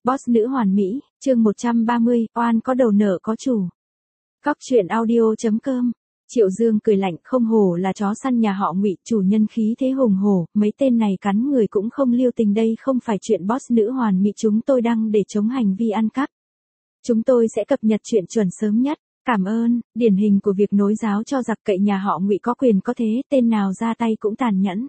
Boss nữ hoàn mỹ, chương 130, oan có đầu nợ có chủ. Cóc truyện audio.com. Triệu Dương cười lạnh, không hổ là chó săn nhà họ Ngụy, chủ nhân khí thế hùng hổ, mấy tên này cắn người cũng không lưu tình, đây không phải chuyện boss nữ hoàn mỹ chúng tôi đăng để chống hành vi ăn cắp. Chúng tôi sẽ cập nhật chuyện chuẩn sớm nhất. Cảm ơn, điển hình của việc nối giáo cho giặc, cậy nhà họ Ngụy có quyền có thế, tên nào ra tay cũng tàn nhẫn.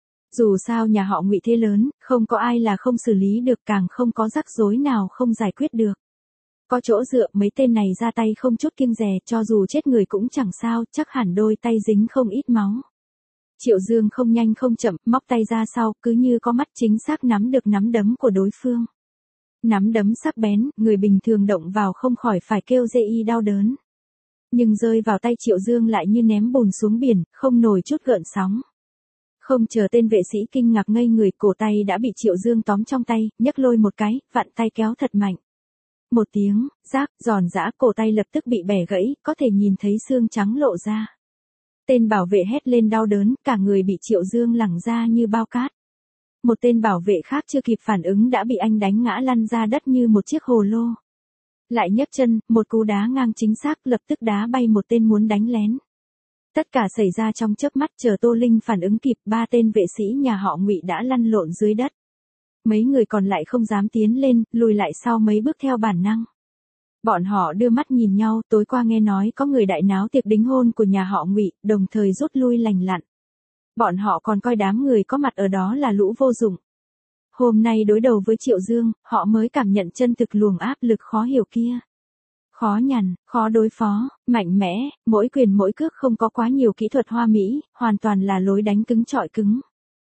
Dù sao nhà họ Ngụy thế lớn, không có ai là không xử lý được, càng không có rắc rối nào không giải quyết được. Có chỗ dựa, mấy tên này ra tay không chút kiêng dè, cho dù chết người cũng chẳng sao, chắc hẳn đôi tay dính không ít máu. Triệu Dương không nhanh không chậm, móc tay ra sau, cứ như có mắt, chính xác nắm được nắm đấm của đối phương. Nắm đấm sắc bén, người bình thường động vào không khỏi phải kêu dê y đau đớn. Nhưng rơi vào tay Triệu Dương lại như ném bùn xuống biển, không nổi chút gợn sóng. Không chờ tên vệ sĩ kinh ngạc ngây người, cổ tay đã bị Triệu Dương tóm trong tay, nhấc lôi một cái, vặn tay kéo thật mạnh. Một tiếng, rác, giòn giã, cổ tay lập tức bị bẻ gãy, có thể nhìn thấy xương trắng lộ ra. Tên bảo vệ hét lên đau đớn, cả người bị Triệu Dương lẳng ra như bao cát. Một tên bảo vệ khác chưa kịp phản ứng đã bị anh đánh ngã lăn ra đất như một chiếc hồ lô. Lại nhấc chân, một cú đá ngang chính xác, lập tức đá bay một tên muốn đánh lén. Tất cả xảy ra trong chớp mắt, chờ Tô Linh phản ứng kịp, ba tên vệ sĩ nhà họ Ngụy đã lăn lộn dưới đất. Mấy người còn lại không dám tiến lên, lùi lại sau mấy bước theo bản năng. Bọn họ đưa mắt nhìn nhau, tối qua nghe nói có người đại náo tiệc đính hôn của nhà họ Ngụy, đồng thời rút lui lành lặn. Bọn họ còn coi đám người có mặt ở đó là lũ vô dụng. Hôm nay đối đầu với Triệu Dương, họ mới cảm nhận chân thực luồng áp lực khó hiểu kia. Khó nhằn, khó đối phó, mạnh mẽ, mỗi quyền mỗi cước không có quá nhiều kỹ thuật hoa mỹ, hoàn toàn là lối đánh cứng chọi cứng.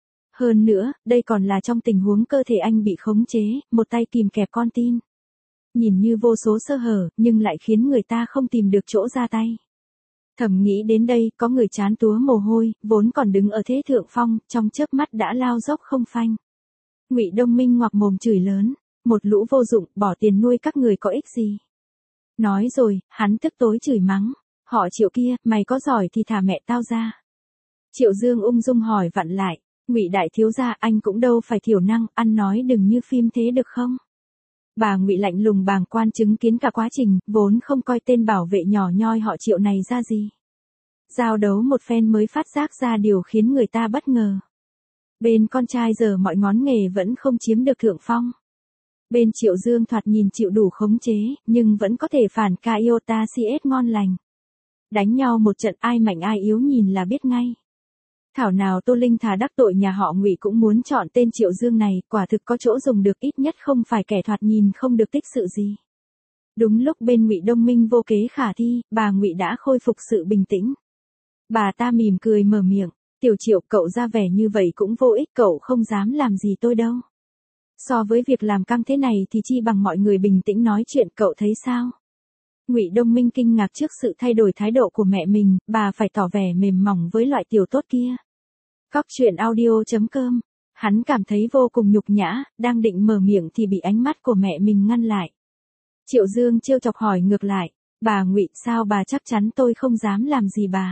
Hơn nữa, đây còn là trong tình huống cơ thể anh bị khống chế, một tay kìm kẹp con tin. Nhìn như vô số sơ hở, nhưng lại khiến người ta không tìm được chỗ ra tay. Thầm nghĩ đến đây, có người chán túa mồ hôi, vốn còn đứng ở thế thượng phong, trong chớp mắt đã lao dốc không phanh. Ngụy Đông Minh ngoạc mồm chửi lớn, một lũ vô dụng, bỏ tiền nuôi các người có ích gì. Nói rồi, hắn tức tối chửi mắng, họ Triệu kia, mày có giỏi thì thả mẹ tao ra. Triệu Dương ung dung hỏi vặn lại, Ngụy đại thiếu gia, anh cũng đâu phải thiểu năng, ăn nói đừng như phim thế được không? Bà Ngụy lạnh lùng bàng quan chứng kiến cả quá trình, vốn không coi tên bảo vệ nhỏ nhoi họ Triệu này ra gì. Giao đấu một phen mới phát giác ra điều khiến người ta bất ngờ. Bên con trai giờ mọi ngón nghề vẫn không chiếm được thượng phong. Bên Triệu Dương thoạt nhìn chịu đủ khống chế, nhưng vẫn có thể phản ca iota CS ngon lành. Đánh nhau một trận ai mạnh ai yếu nhìn là biết ngay. Thảo nào Tô Linh thà đắc tội nhà họ Ngụy cũng muốn chọn tên Triệu Dương này, quả thực có chỗ dùng được, ít nhất không phải kẻ thoạt nhìn không được tích sự gì. Đúng lúc bên Ngụy Đông Minh vô kế khả thi, bà Ngụy đã khôi phục sự bình tĩnh. Bà ta mỉm cười mở miệng, Tiểu Triệu, cậu ra vẻ như vậy cũng vô ích, cậu không dám làm gì tôi đâu. So với việc làm căng thế này thì chi bằng mọi người bình tĩnh nói chuyện, cậu thấy sao? Ngụy Đông Minh kinh ngạc trước sự thay đổi thái độ của mẹ mình, bà phải tỏ vẻ mềm mỏng với loại tiểu tốt kia. Cóc truyện audio.com. Hắn cảm thấy vô cùng nhục nhã, đang định mở miệng thì bị ánh mắt của mẹ mình ngăn lại. Triệu Dương trêu chọc hỏi ngược lại, bà Ngụy, sao bà chắc chắn tôi không dám làm gì bà?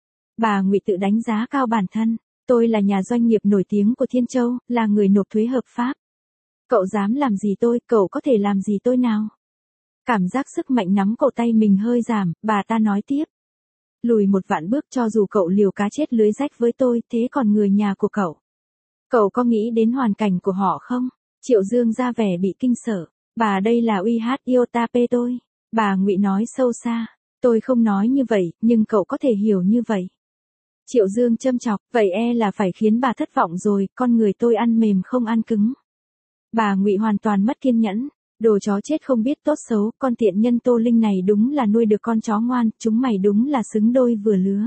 Bà Ngụy tự đánh giá cao bản thân, tôi là nhà doanh nghiệp nổi tiếng của Thiên Châu, là người nộp thuế hợp pháp. Cậu dám làm gì tôi, cậu có thể làm gì tôi nào? Cảm giác sức mạnh nắm cổ tay mình hơi giảm, bà ta nói tiếp. Lùi một vạn bước, cho dù cậu liều cá chết lưới rách với tôi, thế còn người nhà của cậu? Cậu có nghĩ đến hoàn cảnh của họ không? Triệu Dương ra vẻ bị kinh sợ. Bà đây là uy hát iota p tôi. Bà Ngụy nói sâu xa. Tôi không nói như vậy, nhưng cậu có thể hiểu như vậy. Triệu Dương châm chọc, vậy là phải khiến bà thất vọng rồi, con người tôi ăn mềm không ăn cứng. Bà Ngụy hoàn toàn mất kiên nhẫn. Đồ chó chết không biết tốt xấu, con tiện nhân Tô Linh này đúng là nuôi được con chó ngoan, chúng mày đúng là xứng đôi vừa lứa.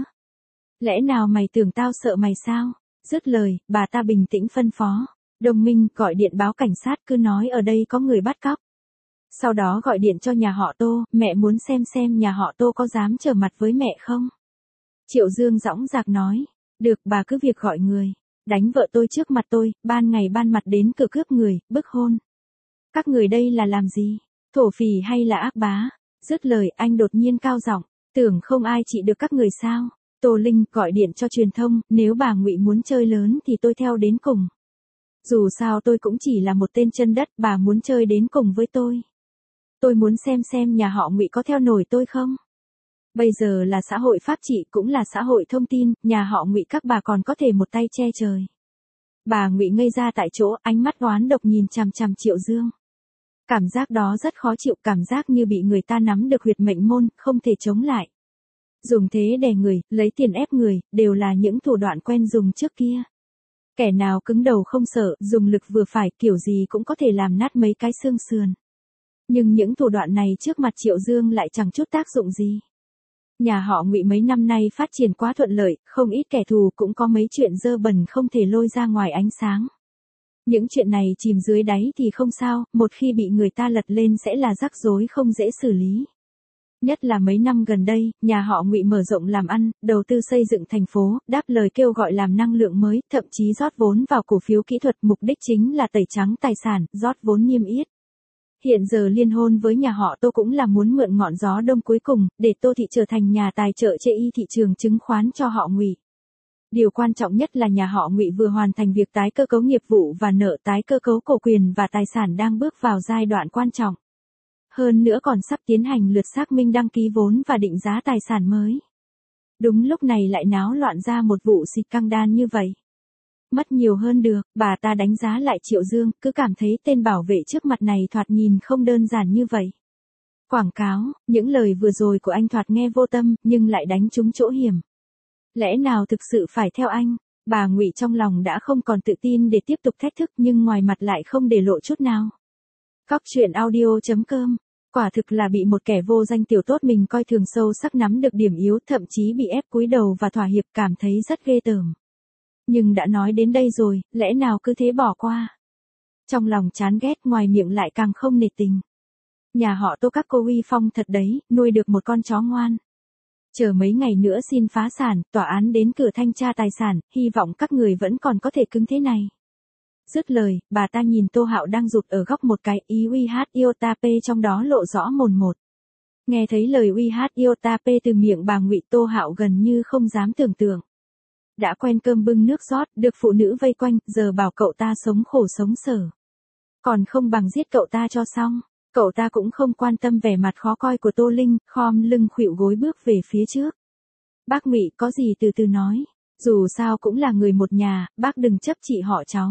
Lẽ nào mày tưởng tao sợ mày sao? Dứt lời, bà ta bình tĩnh phân phó. Đông Minh, gọi điện báo cảnh sát, cứ nói ở đây có người bắt cóc. Sau đó gọi điện cho nhà họ Tô, mẹ muốn xem nhà họ Tô có dám trở mặt với mẹ không? Triệu Dương dõng dạc nói, được, bà cứ việc gọi người. Đánh vợ tôi trước mặt tôi, ban ngày ban mặt đến cửa cướp người, bức hôn. Các người đây là làm gì? Thổ phỉ hay là ác bá? Dứt lời, anh đột nhiên cao giọng, tưởng không ai trị được các người sao? Tô Linh gọi điện cho truyền thông, nếu bà Ngụy muốn chơi lớn thì tôi theo đến cùng. Dù sao tôi cũng chỉ là một tên chân đất, bà muốn chơi đến cùng với tôi. Tôi muốn xem nhà họ Ngụy có theo nổi tôi không? Bây giờ là xã hội pháp trị cũng là xã hội thông tin, nhà họ Ngụy các bà còn có thể một tay che trời. Bà Ngụy ngây ra tại chỗ, ánh mắt oán độc nhìn chằm chằm Triệu Dương. Cảm giác đó rất khó chịu, cảm giác như bị người ta nắm được huyệt mệnh môn, không thể chống lại. Dùng thế đè người, lấy tiền ép người, đều là những thủ đoạn quen dùng trước kia. Kẻ nào cứng đầu không sợ, dùng lực vừa phải, kiểu gì cũng có thể làm nát mấy cái xương sườn. Nhưng những thủ đoạn này trước mặt Triệu Dương lại chẳng chút tác dụng gì. Nhà họ Ngụy mấy năm nay phát triển quá thuận lợi, không ít kẻ thù, cũng có mấy chuyện dơ bẩn không thể lôi ra ngoài ánh sáng. Những chuyện này chìm dưới đáy thì không sao, một khi bị người ta lật lên sẽ là rắc rối không dễ xử lý. Nhất là mấy năm gần đây, nhà họ Ngụy mở rộng làm ăn, đầu tư xây dựng thành phố, đáp lời kêu gọi làm năng lượng mới, thậm chí rót vốn vào cổ phiếu kỹ thuật, mục đích chính là tẩy trắng tài sản, rót vốn niêm yết. Hiện giờ liên hôn với nhà họ Tô cũng là muốn mượn ngọn gió đông cuối cùng, để Tô Thị trở thành nhà tài trợ chê y thị trường chứng khoán cho họ Ngụy. Điều quan trọng nhất là nhà họ Ngụy vừa hoàn thành việc tái cơ cấu nghiệp vụ và nợ, tái cơ cấu cổ quyền và tài sản đang bước vào giai đoạn quan trọng. Hơn nữa còn sắp tiến hành lượt xác minh đăng ký vốn và định giá tài sản mới. Đúng lúc này lại náo loạn ra một vụ xịt căng đan như vậy. Mất nhiều hơn được, bà ta đánh giá lại Triệu Dương, cứ cảm thấy tên bảo vệ trước mặt này thoạt nhìn không đơn giản như vậy. Quảng cáo, những lời vừa rồi của anh thoạt nghe vô tâm, nhưng lại đánh trúng chỗ hiểm. Lẽ nào thực sự phải theo anh? Bà Ngụy trong lòng đã không còn tự tin để tiếp tục thách thức, nhưng ngoài mặt lại không để lộ chút nào. Cóc truyện audio.com. Quả thực là bị một kẻ vô danh tiểu tốt mình coi thường sâu sắc nắm được điểm yếu, thậm chí bị ép cúi đầu và thỏa hiệp, cảm thấy rất ghê tởm. Nhưng đã nói đến đây rồi, lẽ nào cứ thế bỏ qua? Trong lòng chán ghét, ngoài miệng lại càng không nể tình. Nhà họ Tô các cô uy phong thật đấy, nuôi được một con chó ngoan. Chờ mấy ngày nữa xin phá sản, tòa án đến cửa thanh tra tài sản, hy vọng các người vẫn còn có thể cứng thế này. Dứt lời, bà ta nhìn Tô Hạo đang rụt ở góc một cái, ý uy hát iota p trong đó lộ rõ mồn một. Nghe thấy lời uy hát iota p từ miệng bà Ngụy, Tô Hạo gần như không dám tưởng tượng. Đã quen cơm bưng nước rót, được phụ nữ vây quanh, giờ bảo cậu ta sống khổ sống sở. Còn không bằng giết cậu ta cho xong. Cậu ta cũng không quan tâm vẻ mặt khó coi của Tô Linh, khom lưng khuỵu gối bước về phía trước. Bác Ngụy, có gì từ từ nói. Dù sao cũng là người một nhà, bác đừng chấp chị họ cháu.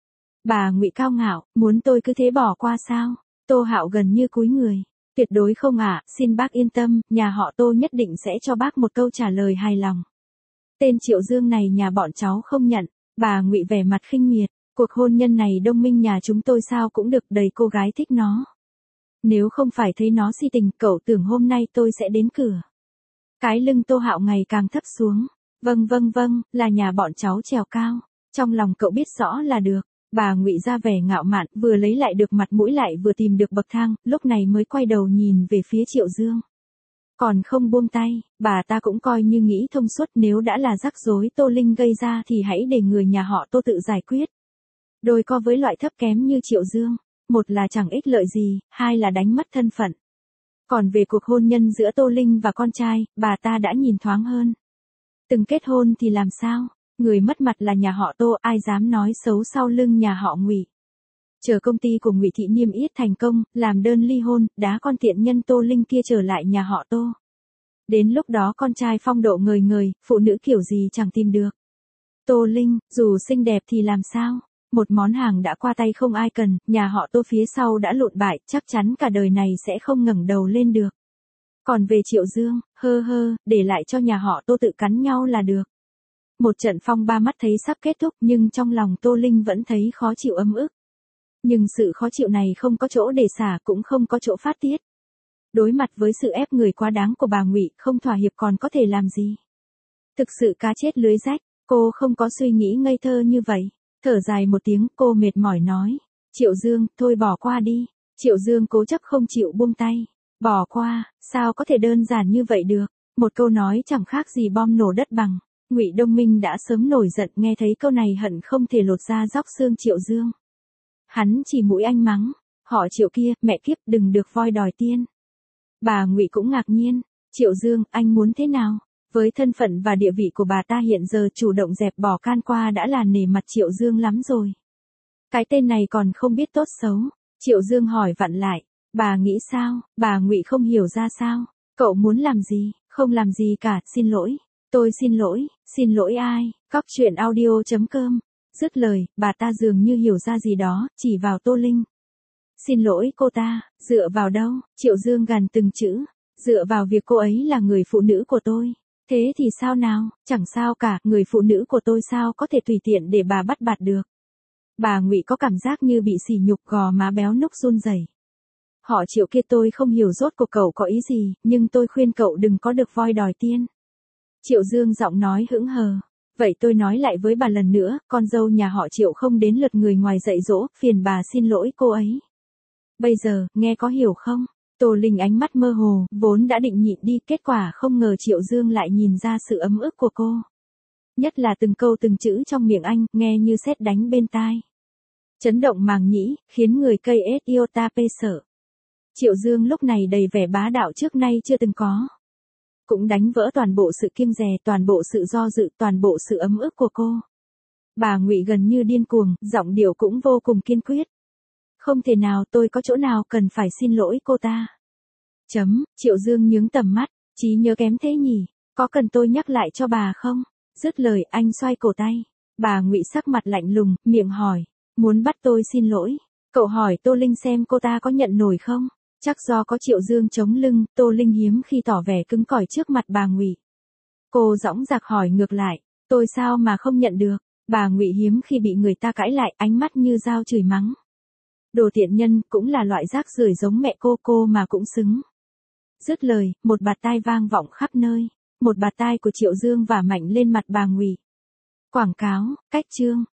Bà Ngụy cao ngạo, muốn tôi cứ thế bỏ qua sao? Tô Hạo gần như cúi người. Tuyệt đối không ạ, xin bác yên tâm, nhà họ Tô nhất định sẽ cho bác một câu trả lời hài lòng. Tên Triệu Dương này nhà bọn cháu không nhận. Bà Ngụy vẻ mặt khinh miệt. Cuộc hôn nhân này đông minh nhà chúng tôi sao cũng được, đầy cô gái thích nó. Nếu không phải thấy nó si tình, cậu tưởng hôm nay tôi sẽ đến cửa. Cái lưng Tô Hạo ngày càng thấp xuống. Vâng, là nhà bọn cháu trèo cao. Trong lòng cậu biết rõ là được. Bà Ngụy ra vẻ ngạo mạn, vừa lấy lại được mặt mũi lại vừa tìm được bậc thang, lúc này mới quay đầu nhìn về phía Triệu Dương. Còn không buông tay, bà ta cũng coi như nghĩ thông suốt, nếu đã là rắc rối Tô Linh gây ra thì hãy để người nhà họ Tô tự giải quyết. Đôi co với loại thấp kém như Triệu Dương, một là chẳng ích lợi gì, hai là đánh mất thân phận. Còn về cuộc hôn nhân giữa Tô Linh và con trai, bà ta đã nhìn thoáng hơn. Từng kết hôn thì làm sao? Người mất mặt là nhà họ Tô, ai dám nói xấu sau lưng nhà họ Ngụy. Chờ công ty của Ngụy Thị niêm yết thành công, làm đơn ly hôn, đá con tiện nhân Tô Linh kia trở lại nhà họ Tô. Đến lúc đó con trai phong độ ngời ngời, phụ nữ kiểu gì chẳng tìm được. Tô Linh, dù xinh đẹp thì làm sao? Một món hàng đã qua tay không ai cần, nhà họ Tô phía sau đã lụn bại, chắc chắn cả đời này sẽ không ngẩng đầu lên được. Còn về Triệu Dương, để lại cho nhà họ Tô tự cắn nhau là được. Một trận phong ba mắt thấy sắp kết thúc, nhưng trong lòng Tô Linh vẫn thấy khó chịu ấm ức. Nhưng sự khó chịu này không có chỗ để xả, cũng không có chỗ phát tiết. Đối mặt với sự ép người quá đáng của bà Ngụy, không thỏa hiệp còn có thể làm gì? Thực sự cá chết lưới rách, cô không có suy nghĩ ngây thơ như vậy. Thở dài một tiếng, cô mệt mỏi nói. Triệu Dương, thôi bỏ qua đi. Triệu Dương cố chấp không chịu buông tay. Bỏ qua, sao có thể đơn giản như vậy được? Một câu nói chẳng khác gì bom nổ đất bằng. Ngụy Đông Minh đã sớm nổi giận, nghe thấy câu này hận không thể lột da róc xương Triệu Dương. Hắn chỉ mũi anh mắng. Họ Triệu kia, mẹ kiếp, đừng được voi đòi tiên. Bà Ngụy cũng ngạc nhiên. Triệu Dương, anh muốn thế nào? Với thân phận và địa vị của bà ta hiện giờ, chủ động dẹp bỏ can qua đã là nể mặt Triệu Dương lắm rồi. Cái tên này còn không biết tốt xấu. Triệu Dương hỏi vặn lại, bà nghĩ sao? Bà Ngụy không hiểu ra sao? Cậu muốn làm gì? Không làm gì cả, xin lỗi. Tôi xin lỗi ai? Cóc truyện audio.com. Dứt lời, bà ta dường như hiểu ra gì đó, chỉ vào Tô Linh. Xin lỗi cô ta, dựa vào đâu? Triệu Dương gằn từng chữ. Dựa vào việc cô ấy là người phụ nữ của tôi. Thế thì sao nào? Chẳng sao cả, người phụ nữ của tôi sao có thể tùy tiện để bà bắt bạt được. Bà Ngụy có cảm giác như bị sỉ nhục, gò má béo núc run rẩy. Họ Triệu kia tôi không hiểu rốt cuộc cậu có ý gì, nhưng tôi khuyên cậu đừng có được voi đòi tiên. Triệu Dương giọng nói hững hờ. Vậy tôi nói lại với bà lần nữa, con dâu nhà họ Triệu không đến lượt người ngoài dạy dỗ, phiền bà xin lỗi cô ấy. Bây giờ, nghe có hiểu không? Tô Linh ánh mắt mơ hồ, vốn đã định nhịn đi, kết quả không ngờ Triệu Dương lại nhìn ra sự ấm ức của cô. Nhất là từng câu từng chữ trong miệng anh, nghe như sét đánh bên tai. Chấn động màng nhĩ, khiến người cây ết iota pê sợ. Triệu Dương lúc này đầy vẻ bá đạo trước nay chưa từng có. Cũng đánh vỡ toàn bộ sự kiêng dè, toàn bộ sự do dự, toàn bộ sự ấm ức của cô. Bà Ngụy gần như điên cuồng, giọng điệu cũng vô cùng kiên quyết. Không thể nào, tôi có chỗ nào cần phải xin lỗi cô ta. Triệu Dương nhướng tầm mắt, trí nhớ kém thế nhỉ, có cần tôi nhắc lại cho bà không? Dứt lời anh xoay cổ tay. Bà Ngụy sắc mặt lạnh lùng, miệng hỏi, muốn bắt tôi xin lỗi. Cậu hỏi Tô Linh xem cô ta có nhận nổi không? Chắc do có Triệu Dương chống lưng, Tô Linh hiếm khi tỏ vẻ cứng cỏi trước mặt bà Ngụy. Cô dõng dạc hỏi ngược lại, tôi sao mà không nhận được? Bà Ngụy hiếm khi bị người ta cãi lại, ánh mắt như dao chửi mắng. Đồ tiện nhân, cũng là loại rác rưởi giống mẹ cô mà cũng xứng. Dứt lời, một bạt tai vang vọng khắp nơi. Một bạt tai của Triệu Dương vả mạnh lên mặt bà Ngụy. Quảng cáo, cách chương.